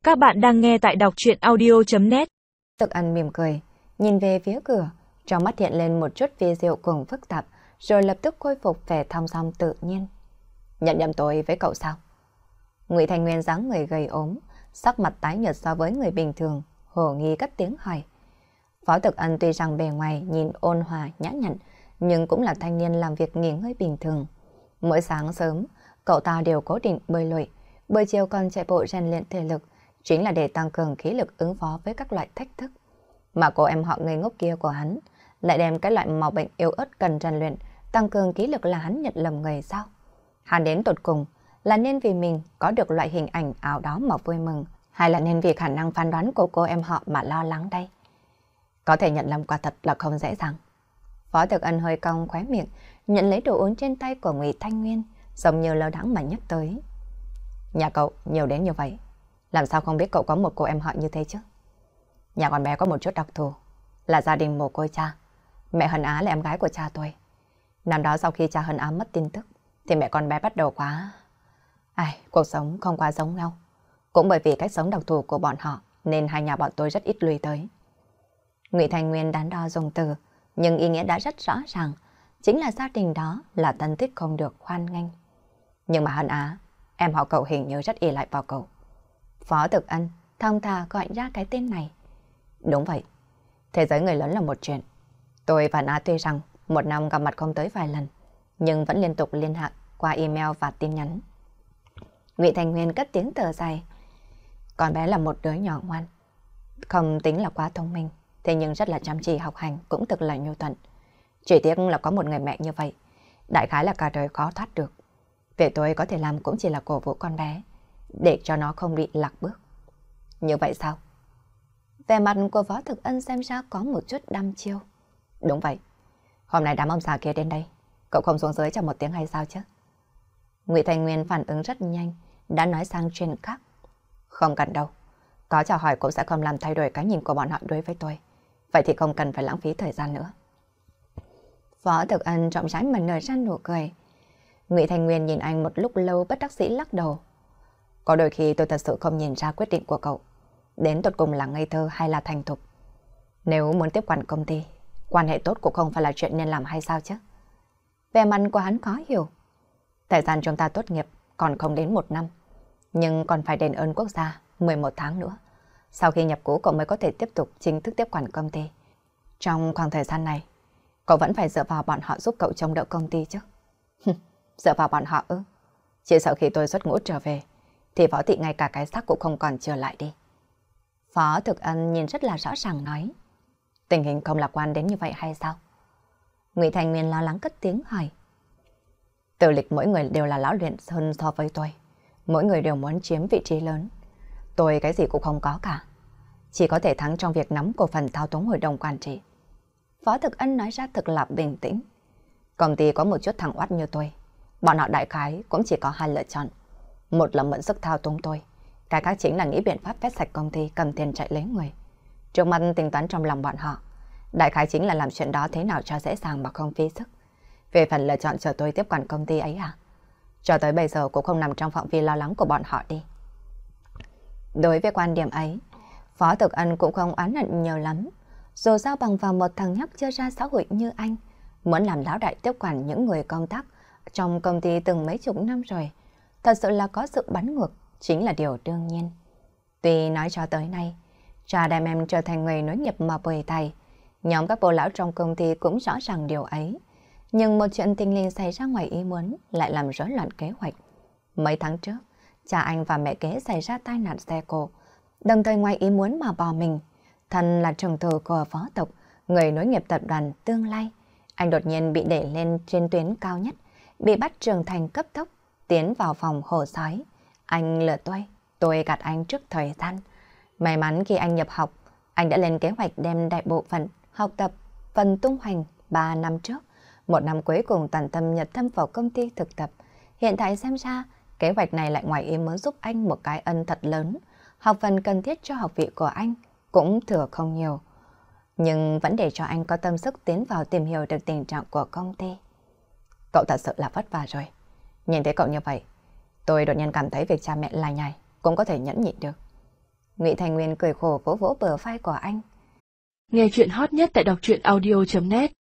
Các bạn đang nghe tại đọc truyện audio.net. Tự Ân mỉm cười, nhìn về phía cửa, trong mắt hiện lên một chút vi diệu cùng phức tạp, rồi lập tức khôi phục vẻ thong dong tự nhiên. Nhận nhầm tôi với cậu sao? Ngụy Thành Nguyên dáng người gầy ốm, sắc mặt tái nhợt so với người bình thường, hồ nghi cất tiếng hỏi. Phó Tự Ân tuy rằng bề ngoài nhìn ôn hòa nhã nhặn, nhưng cũng là thanh niên làm việc nghỉ ngơi bình thường. Mỗi sáng sớm, cậu ta đều cố định bơi lội, buổi chiều còn chạy bộ rèn luyện thể lực, chính là để tăng cường khí lực ứng phó với các loại thách thức. Mà cô em họ ngây ngốc kia của hắn lại đem cái loại màu bệnh yếu ớt cần rèn luyện, tăng cường khí lực là hắn nhận lầm người sao? Hắn đến tột cùng là nên vì mình có được loại hình ảnh ảo đó mà vui mừng, hay là nên vì khả năng phán đoán của cô em họ mà lo lắng đây? Có thể nhận lầm quả thật là không dễ dàng. Phó Thực Ân hơi cong khóe miệng, nhận lấy đồ uống trên tay của Ngụy Thanh Nguyên, giống như lơ đãng mà nhắc tới. Nhà cậu nhiều đến như vậy, làm sao không biết cậu có một cô em họ như thế chứ? Nhà con bé có một chút đặc thù, là gia đình mồ côi cha. Mẹ Hân Á là em gái của cha tôi. Năm đó sau khi cha Hân Á mất tin tức, thì mẹ con bé bắt đầu quá... cuộc sống không quá giống nhau. Cũng bởi vì cách sống đặc thù của bọn họ, nên hai nhà bọn tôi rất ít lui tới. Ngụy Thành Nguyên đắn đo dùng từ, nhưng ý nghĩa đã rất rõ ràng. Chính là gia đình đó là thân thích không được hoan nghênh. Nhưng mà Hân Á, em họ cậu hình như rất ỷ lại vào cậu. Phó Thực Ân thong thả gọi ra cái tên này. Đúng vậy, thế giới người lớn là một chuyện. Tôi và Á tuy rằng một năm gặp mặt không tới vài lần, nhưng vẫn liên tục liên hệ qua email và tin nhắn. Ngụy Thành Nguyên cất tiếng thở dài. Con bé là một đứa nhỏ ngoan, không tính là quá thông minh, thế nhưng rất là chăm chỉ học hành, cũng thực là nhu thuận. Chỉ tiếc là có một người mẹ như vậy, đại khái là cả đời khó thoát được. Việc tôi có thể làm cũng chỉ là cổ vũ con bé, để cho nó không bị lạc bước. Như vậy sao? Vẻ mặt của Phó Thực Ân xem ra có một chút đăm chiêu. Đúng vậy. Hôm nay đám ông già kia đến đây, cậu không xuống dưới cho một tiếng hay sao chứ? Ngụy Thành Nguyên phản ứng rất nhanh, đã nói sang chuyện khác. Không cần đâu. Có chào hỏi cũng sẽ không làm thay đổi cái nhìn của bọn họ đối với tôi. Vậy thì không cần phải lãng phí thời gian nữa. Phó Thực Ân trọng rãi mà nở ra nụ cười. Ngụy Thành Nguyên nhìn anh một lúc lâu bất đắc dĩ lắc đầu. Có đôi khi tôi thật sự không nhìn ra quyết định của cậu đến tột cùng là ngây thơ hay là thành thục. Nếu muốn tiếp quản công ty, quan hệ tốt cũng không phải là chuyện nên làm hay sao chứ? Vẻ mặt của hắn khó hiểu. Thời gian chúng ta tốt nghiệp còn không đến 1 năm, nhưng còn phải đền ơn quốc gia 11 tháng nữa. Sau khi nhập ngũ cậu mới có thể tiếp tục chính thức tiếp quản công ty. Trong khoảng thời gian này, cậu vẫn phải dựa vào bọn họ giúp cậu trông đỡ công ty chứ. Dựa vào bọn họ ư? Chỉ sợ khi tôi xuất ngũ trở về, thì Phó Thị ngay cả cái xác cũng không còn trở lại đi. Phó Thực Ân nhìn rất là rõ ràng nói. Tình hình không lạc quan đến như vậy hay sao? Ngụy Thành Nguyên lo lắng cất tiếng hỏi. Từ lịch mỗi người đều là lão luyện hơn so với tôi. Mỗi người đều muốn chiếm vị trí lớn. Tôi cái gì cũng không có cả. Chỉ có thể thắng trong việc nắm cổ phần thao túng hội đồng quản trị. Phó Thực Ân nói ra thật là bình tĩnh. Công ty có một chút thằng oát như tôi. Bọn họ đại khái cũng chỉ có hai lựa chọn. Một là mượn sức thao túng tôi. Cái khác chính là nghĩ biện pháp vét sạch công ty, cầm tiền chạy lấy người. Trước mắt tính toán trong lòng bọn họ, đại khái chính là làm chuyện đó thế nào cho dễ dàng mà không phí sức. Về phần lựa chọn chờ tôi tiếp quản công ty ấy à? Cho tới bây giờ cũng không nằm trong phạm vi lo lắng của bọn họ đi. Đối với quan điểm ấy, Phó Thực Ân cũng không oán hận nhiều lắm. Dù sao bằng vào một thằng nhóc chưa ra xã hội như anh, muốn làm lão đại tiếp quản những người công tác trong công ty từng mấy chục năm rồi, thật sự là có sự bắn ngược, chính là điều đương nhiên. Tuy nói cho tới nay, cha đem em trở thành người nối nghiệp mà bồi thầy, nhóm các bố lão trong công ty cũng rõ ràng điều ấy. Nhưng một chuyện tình linh xảy ra ngoài ý muốn lại làm rối loạn kế hoạch. Mấy tháng trước, cha anh và mẹ kế xảy ra tai nạn xe cộ, đồng thời ngoài ý muốn mà bỏ mình. Thân là trưởng tử của phó tộc, người nối nghiệp tập đoàn tương lai, anh đột nhiên bị đẩy lên trên tuyến cao nhất, bị bắt trưởng thành cấp tốc, tiến vào phòng hồ sói. Anh lừa tôi gạt anh trước thời gian. May mắn khi anh nhập học, anh đã lên kế hoạch đem đại bộ phận học tập phần tung hoành 3 năm trước. Một năm cuối cùng toàn tâm nhập thâm vào công ty thực tập. Hiện tại xem ra, kế hoạch này lại ngoài ý muốn giúp anh một cái ân thật lớn. Học phần cần thiết cho học vị của anh cũng thừa không nhiều, nhưng vẫn để cho anh có tâm sức tiến vào tìm hiểu được tình trạng của công ty. Cậu thật sự là vất vả rồi. Nhìn thấy cậu như vậy, tôi đột nhiên cảm thấy việc cha mẹ lải nhải cũng có thể nhẫn nhịn được. Ngụy Thành Nguyên cười khổ vỗ vỗ bờ vai của anh. Nghe chuyện hot nhất tại đọc truyện audio.net